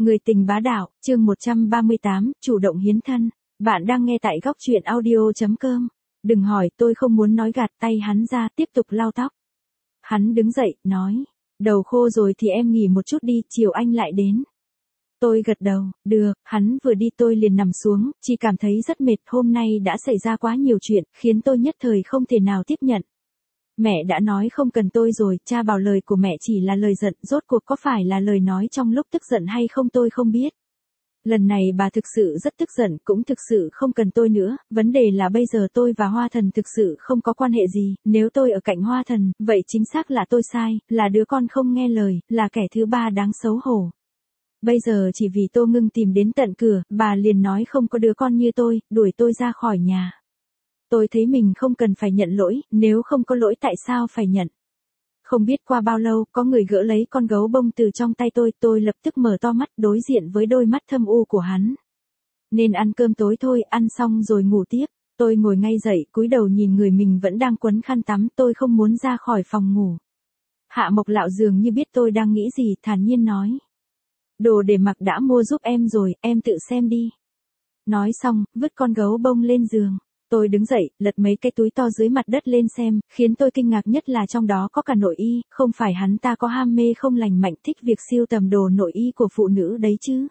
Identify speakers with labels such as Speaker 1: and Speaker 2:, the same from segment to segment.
Speaker 1: Người tình bá đạo, chương 138, chủ động hiến thân. Bạn đang nghe tại góc truyện audio.com. Đừng hỏi, tôi không muốn nói, gạt tay hắn ra, tiếp tục lau tóc. Hắn đứng dậy, nói, đầu khô rồi thì em nghỉ một chút đi, chiều anh lại đến. Tôi gật đầu, được. Hắn vừa đi tôi liền nằm xuống, chỉ cảm thấy rất mệt. Hôm nay đã xảy ra quá nhiều chuyện, khiến tôi nhất thời không thể nào tiếp nhận. Mẹ đã nói không cần tôi rồi, cha bảo lời của mẹ chỉ là lời giận, rốt cuộc có phải là lời nói trong lúc tức giận hay không tôi không biết. Lần này bà thực sự rất tức giận, cũng thực sự không cần tôi nữa, vấn đề là bây giờ tôi và Hoa Thần thực sự không có quan hệ gì, nếu tôi ở cạnh Hoa Thần, vậy chính xác là tôi sai, là đứa con không nghe lời, là kẻ thứ ba đáng xấu hổ. Bây giờ chỉ vì Tô Ngưng tìm đến tận cửa, bà liền nói không có đứa con như tôi, đuổi tôi ra khỏi nhà. Tôi thấy mình không cần phải nhận lỗi, nếu không có lỗi tại sao phải nhận. Không biết qua bao lâu, có người gỡ lấy con gấu bông từ trong tay tôi lập tức mở to mắt đối diện với đôi mắt thâm u của hắn. Nên ăn cơm tối thôi, ăn xong rồi ngủ tiếp. Tôi ngồi ngay dậy, cúi đầu nhìn người mình vẫn đang quấn khăn tắm, tôi không muốn ra khỏi phòng ngủ. Hạ Mộc Lạo dường như biết tôi đang nghĩ gì, thản nhiên nói. Đồ để mặc đã mua giúp em rồi, em tự xem đi. Nói xong, vứt con gấu bông lên giường. Tôi đứng dậy, lật mấy cái túi to dưới mặt đất lên xem, khiến tôi kinh ngạc nhất là trong đó có cả nội y, không phải hắn ta có ham mê không lành mạnh thích việc sưu tầm đồ nội y của phụ nữ đấy chứ.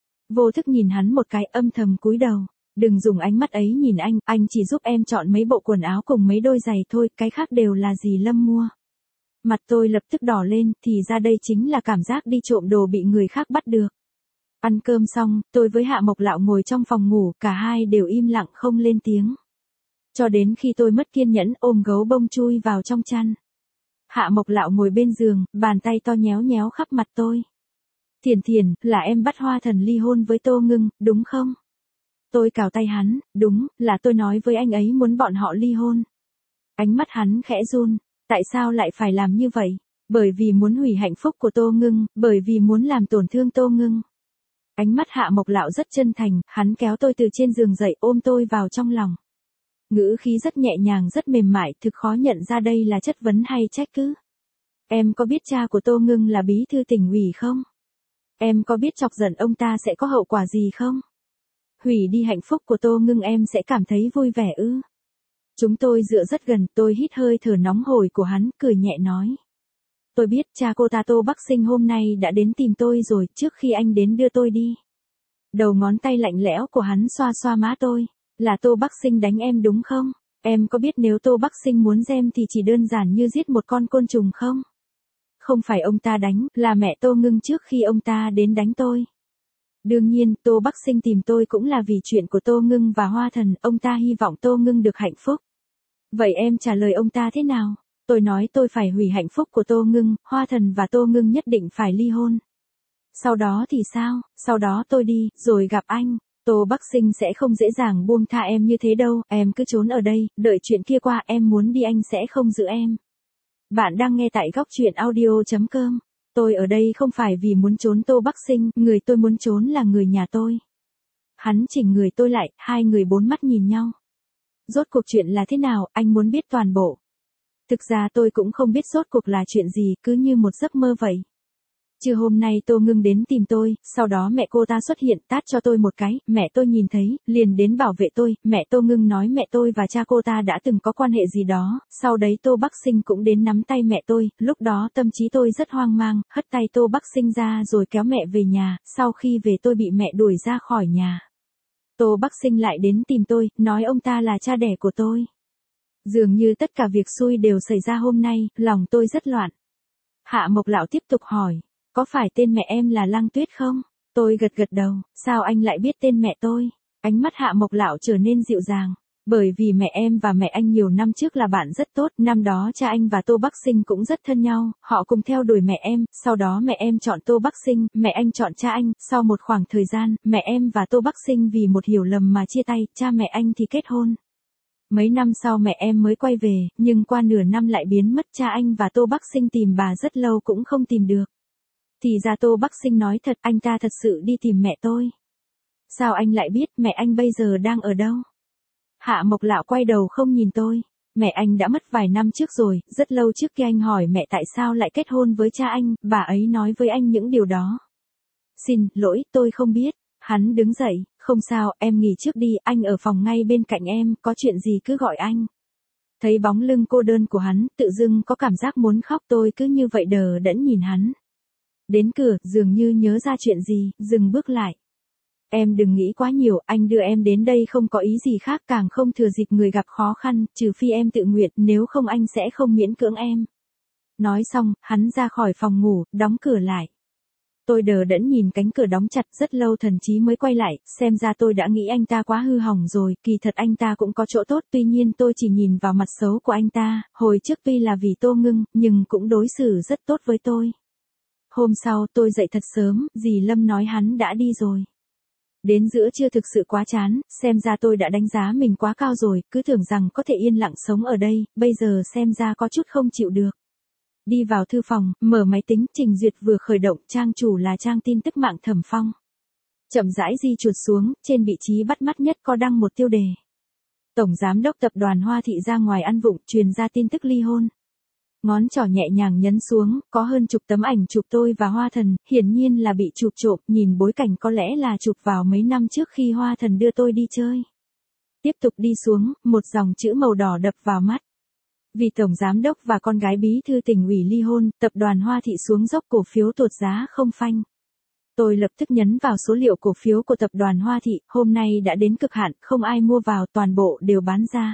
Speaker 1: Vô thức nhìn hắn một cái, âm thầm cúi đầu. Đừng dùng ánh mắt ấy nhìn anh chỉ giúp em chọn mấy bộ quần áo cùng mấy đôi giày thôi, cái khác đều là dì Lâm mua. Mặt tôi lập tức đỏ lên, thì ra đây chính là cảm giác đi trộm đồ bị người khác bắt được. Ăn cơm xong, tôi với Hạ Mộc Lạo ngồi trong phòng ngủ, cả hai đều im lặng không lên tiếng. Cho đến khi tôi mất kiên nhẫn ôm gấu bông chui vào trong chăn. Hạ Mộc Lạo ngồi bên giường, bàn tay to nhéo nhéo khắp mặt tôi. Thiền, là em bắt Hoa Thần ly hôn với Tô Ngưng, đúng không? Tôi cào tay hắn, đúng, là tôi nói với anh ấy muốn bọn họ ly hôn. Ánh mắt hắn khẽ run, tại sao lại phải làm như vậy? Bởi vì muốn hủy hạnh phúc của Tô Ngưng, bởi vì muốn làm tổn thương Tô Ngưng. Ánh mắt Hạ Mộc Lạo rất chân thành, hắn kéo tôi từ trên giường dậy ôm tôi vào trong lòng. Ngữ khí rất nhẹ nhàng rất mềm mại, thực khó nhận ra đây là chất vấn hay trách cứ. Em có biết cha của Tô Ngưng là bí thư tỉnh ủy không? Em có biết chọc giận ông ta sẽ có hậu quả gì không? Hủy đi hạnh phúc của Tô Ngưng em sẽ cảm thấy vui vẻ ư? Chúng tôi dựa rất gần, tôi hít hơi thở nóng hổi của hắn, cười nhẹ nói. Tôi biết cha cô ta Tô Bắc Sinh hôm nay đã đến tìm tôi rồi, trước khi anh đến đưa tôi đi. Đầu ngón tay lạnh lẽo của hắn xoa xoa má tôi. Là Tô Bắc Sinh đánh em đúng không? Em có biết nếu Tô Bắc Sinh muốn giam thì chỉ đơn giản như giết một con côn trùng không? Không phải ông ta đánh, là mẹ Tô Ngưng trước khi ông ta đến đánh tôi. Đương nhiên, Tô Bắc Sinh tìm tôi cũng là vì chuyện của Tô Ngưng và Hoa Thần, ông ta hy vọng Tô Ngưng được hạnh phúc. Vậy em trả lời ông ta thế nào? Tôi nói tôi phải hủy hạnh phúc của Tô Ngưng, Hoa Thần và Tô Ngưng nhất định phải ly hôn. Sau đó thì sao? Sau đó tôi đi, rồi gặp anh. Tô Bắc Sinh sẽ không dễ dàng buông tha em như thế đâu, em cứ trốn ở đây, đợi chuyện kia qua, em muốn đi anh sẽ không giữ em. Bạn đang nghe tại góc truyện audio.com. Tôi ở đây không phải vì muốn trốn Tô Bắc Sinh, người tôi muốn trốn là người nhà tôi. Hắn chỉnh người tôi lại, hai người bốn mắt nhìn nhau. Rốt cuộc chuyện là thế nào, anh muốn biết toàn bộ. Thực ra tôi cũng không biết rốt cuộc là chuyện gì, cứ như một giấc mơ vậy. Trưa hôm nay Tô Ngưng đến tìm tôi, sau đó mẹ cô ta xuất hiện tát cho tôi một cái, mẹ tôi nhìn thấy, liền đến bảo vệ tôi, mẹ Tô Ngưng nói mẹ tôi và cha cô ta đã từng có quan hệ gì đó, sau đấy Tô Bắc Sinh cũng đến nắm tay mẹ tôi, lúc đó tâm trí tôi rất hoang mang, hất tay Tô Bắc Sinh ra rồi kéo mẹ về nhà, sau khi về tôi bị mẹ đuổi ra khỏi nhà. Tô Bắc Sinh lại đến tìm tôi, nói ông ta là cha đẻ của tôi. Dường như tất cả việc xui đều xảy ra hôm nay, lòng tôi rất loạn. Hạ Mộc Lạo tiếp tục hỏi. Có phải tên mẹ em là Lăng Tuyết không? Tôi gật đầu, sao anh lại biết tên mẹ tôi? Ánh mắt Hạ Mộc Lạo trở nên dịu dàng. Bởi vì mẹ em và mẹ anh nhiều năm trước là bạn rất tốt, năm đó cha anh và Tô Bắc Sinh cũng rất thân nhau, họ cùng theo đuổi mẹ em, sau đó mẹ em chọn Tô Bắc Sinh, mẹ anh chọn cha anh, sau một khoảng thời gian, mẹ em và Tô Bắc Sinh vì một hiểu lầm mà chia tay, cha mẹ anh thì kết hôn. Mấy năm sau mẹ em mới quay về, nhưng qua nửa năm lại biến mất, cha anh và Tô Bắc Sinh tìm bà rất lâu cũng không tìm được. Thì ra Tô Bắc Sinh nói thật, anh ta thật sự đi tìm mẹ tôi. Sao anh lại biết mẹ anh bây giờ đang ở đâu? Hạ Mộc Lạo quay đầu không nhìn tôi. Mẹ anh đã mất vài năm trước rồi, rất lâu trước khi anh hỏi mẹ tại sao lại kết hôn với cha anh, bà ấy nói với anh những điều đó. Xin lỗi, tôi không biết. Hắn đứng dậy, không sao, em nghỉ trước đi, anh ở phòng ngay bên cạnh em, có chuyện gì cứ gọi anh. Thấy bóng lưng cô đơn của hắn, tự dưng có cảm giác muốn khóc, tôi cứ như vậy đờ đẫn nhìn hắn. Đến cửa, dường như nhớ ra chuyện gì, dừng bước lại. Em đừng nghĩ quá nhiều, anh đưa em đến đây không có ý gì khác, càng không thừa dịp người gặp khó khăn, trừ phi em tự nguyện, nếu không anh sẽ không miễn cưỡng em. Nói xong, hắn ra khỏi phòng ngủ, đóng cửa lại. Tôi đờ đẫn nhìn cánh cửa đóng chặt, rất lâu thần trí mới quay lại, xem ra tôi đã nghĩ anh ta quá hư hỏng rồi, kỳ thật anh ta cũng có chỗ tốt, tuy nhiên tôi chỉ nhìn vào mặt xấu của anh ta, hồi trước tuy là vì Tô Ngưng, nhưng cũng đối xử rất tốt với tôi. Hôm sau tôi dậy thật sớm, dì Lâm nói hắn đã đi rồi. Đến giữa trưa thực sự quá chán, xem ra tôi đã đánh giá mình quá cao rồi, cứ tưởng rằng có thể yên lặng sống ở đây, bây giờ xem ra có chút không chịu được. Đi vào thư phòng, mở máy tính, trình duyệt vừa khởi động, trang chủ là trang tin tức mạng Thẩm Phong. Chậm rãi di chuột xuống, trên vị trí bắt mắt nhất có đăng một tiêu đề. Tổng giám đốc tập đoàn Hoa Thị ra ngoài ăn vụng, truyền ra tin tức ly hôn. Ngón trỏ nhẹ nhàng nhấn xuống, có hơn chục tấm ảnh chụp tôi và Hoa Thần, hiển nhiên là bị chụp trộm, nhìn bối cảnh có lẽ là chụp vào mấy năm trước khi Hoa Thần đưa tôi đi chơi. Tiếp tục đi xuống, một dòng chữ màu đỏ đập vào mắt. Vì tổng giám đốc và con gái bí thư tỉnh ủy ly hôn, tập đoàn Hoa Thị xuống dốc, cổ phiếu tuột giá không phanh. Tôi lập tức nhấn vào số liệu cổ phiếu của tập đoàn Hoa Thị, hôm nay đã đến cực hạn, không ai mua vào, toàn bộ đều bán ra.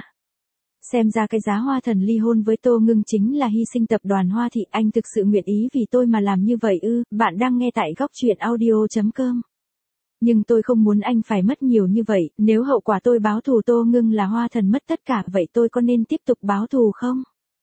Speaker 1: Xem ra cái giá Hoa Thần ly hôn với Tô Ngưng chính là hy sinh tập đoàn Hoa Thị, anh thực sự nguyện ý vì tôi mà làm như vậy ư? Bạn đang nghe tại góc truyện audio.com. Nhưng tôi không muốn anh phải mất nhiều như vậy, nếu hậu quả tôi báo thù Tô Ngưng là Hoa Thần mất tất cả, vậy tôi có nên tiếp tục báo thù không?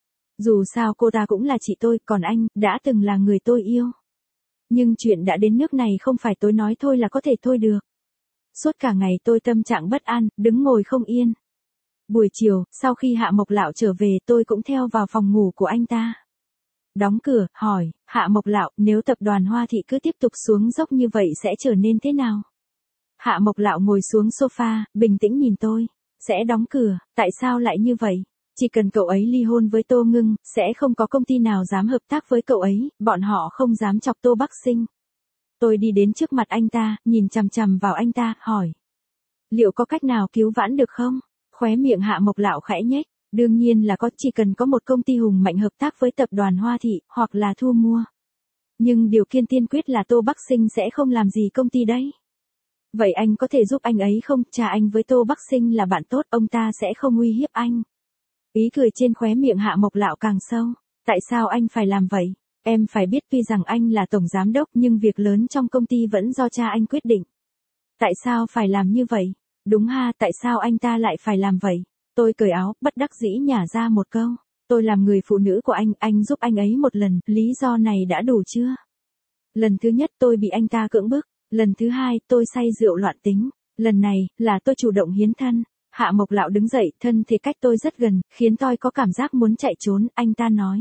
Speaker 1: Dù sao cô ta cũng là chị tôi, còn anh, đã từng là người tôi yêu. Nhưng chuyện đã đến nước này không phải tôi nói thôi là có thể thôi được. Suốt cả ngày tôi tâm trạng bất an, đứng ngồi không yên. Buổi chiều, sau khi Hạ Mộc Lạo trở về tôi cũng theo vào phòng ngủ của anh ta. Đóng cửa, hỏi, Hạ Mộc Lạo, nếu tập đoàn Hoa Thị cứ tiếp tục xuống dốc như vậy sẽ trở nên thế nào? Hạ Mộc Lạo ngồi xuống sofa, bình tĩnh nhìn tôi. Sẽ đóng cửa, tại sao lại như vậy? Chỉ cần cậu ấy ly hôn với Tô Ngưng, sẽ không có công ty nào dám hợp tác với cậu ấy, bọn họ không dám chọc Tô Bắc Sinh. Tôi đi đến trước mặt anh ta, nhìn chằm chằm vào anh ta, hỏi. Liệu có cách nào cứu vãn được không? Khóe miệng Hạ Mộc Lạo khẽ nhếch, đương nhiên là có, chỉ cần có một công ty hùng mạnh hợp tác với tập đoàn Hoa Thị, hoặc là thu mua. Nhưng điều kiện tiên quyết là Tô Bắc Sinh sẽ không làm gì công ty đấy. Vậy anh có thể giúp anh ấy không? Cha anh với Tô Bắc Sinh là bạn tốt, ông ta sẽ không uy hiếp anh. Ý cười trên khóe miệng Hạ Mộc Lạo càng sâu. Tại sao anh phải làm vậy? Em phải biết tuy rằng anh là tổng giám đốc nhưng việc lớn trong công ty vẫn do cha anh quyết định. Tại sao phải làm như vậy? Đúng ha, tại sao anh ta lại phải làm vậy? Tôi cởi áo, bất đắc dĩ nhả ra một câu. Tôi làm người phụ nữ của anh giúp anh ấy một lần, lý do này đã đủ chưa? Lần thứ nhất tôi bị anh ta cưỡng bức. Lần thứ hai, tôi say rượu loạn tính. Lần này, là tôi chủ động hiến thân. Hạ Mộc Lạo đứng dậy, thân thì cách tôi rất gần, khiến tôi có cảm giác muốn chạy trốn, anh ta nói.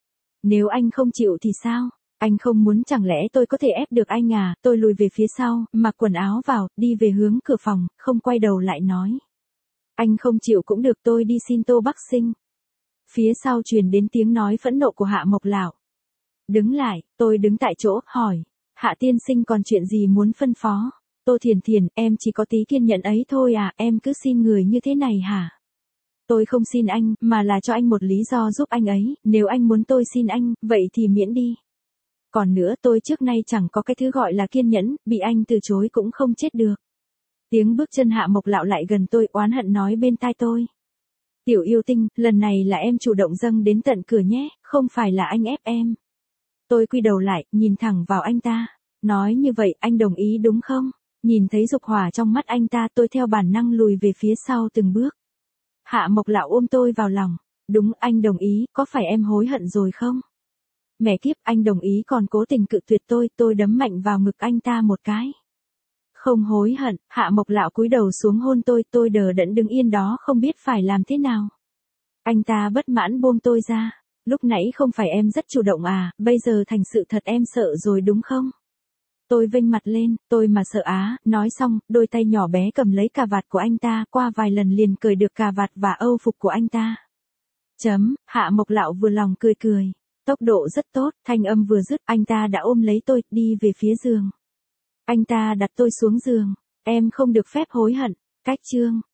Speaker 1: Nếu anh không chịu thì sao? Anh không muốn, chẳng lẽ tôi có thể ép được anh à? Tôi lùi về phía sau, mặc quần áo vào, đi về hướng cửa phòng, không quay đầu lại nói. Anh không chịu cũng được, tôi đi xin Tô Bắc Sinh. Phía sau truyền đến tiếng nói phẫn nộ của Hạ Mộc Lạo. Đứng lại, tôi đứng tại chỗ, hỏi. Hạ tiên sinh còn chuyện gì muốn phân phó? Tô Thiền Thiền, em chỉ có tí kiên nhẫn ấy thôi à, em cứ xin người như thế này hả? Tôi không xin anh, mà là cho anh một lý do giúp anh ấy, nếu anh muốn tôi xin anh, vậy thì miễn đi. Còn nữa, tôi trước nay chẳng có cái thứ gọi là kiên nhẫn, bị anh từ chối cũng không chết được. Tiếng bước chân Hạ Mộc Lạo lại gần tôi, oán hận nói bên tai tôi. Tiểu yêu tinh, lần này là em chủ động dâng đến tận cửa nhé, không phải là anh ép em. Tôi quy đầu lại, nhìn thẳng vào anh ta. Nói như vậy, anh đồng ý đúng không? Nhìn thấy dục hỏa trong mắt anh ta, tôi theo bản năng lùi về phía sau từng bước. Hạ Mộc Lạo ôm tôi vào lòng. Đúng, anh đồng ý, có phải em hối hận rồi không? Mẹ kiếp, anh đồng ý còn cố tình cự tuyệt tôi đấm mạnh vào ngực anh ta một cái. Không hối hận, Hạ Mộc Lạo cúi đầu xuống hôn tôi đờ đẫn đứng yên đó không biết phải làm thế nào. Anh ta bất mãn buông tôi ra. Lúc nãy không phải em rất chủ động à, bây giờ thành sự thật em sợ rồi đúng không? Tôi vênh mặt lên, tôi mà sợ á, nói xong, đôi tay nhỏ bé cầm lấy cà vạt của anh ta, qua vài lần liền cởi được cà vạt và âu phục của anh ta. Hạ Mộc Lạo vừa lòng cười cười. Tốc độ rất tốt, thanh âm vừa dứt, anh ta đã ôm lấy tôi, đi về phía giường. Anh ta đặt tôi xuống giường. Em không được phép hối hận. Cách chương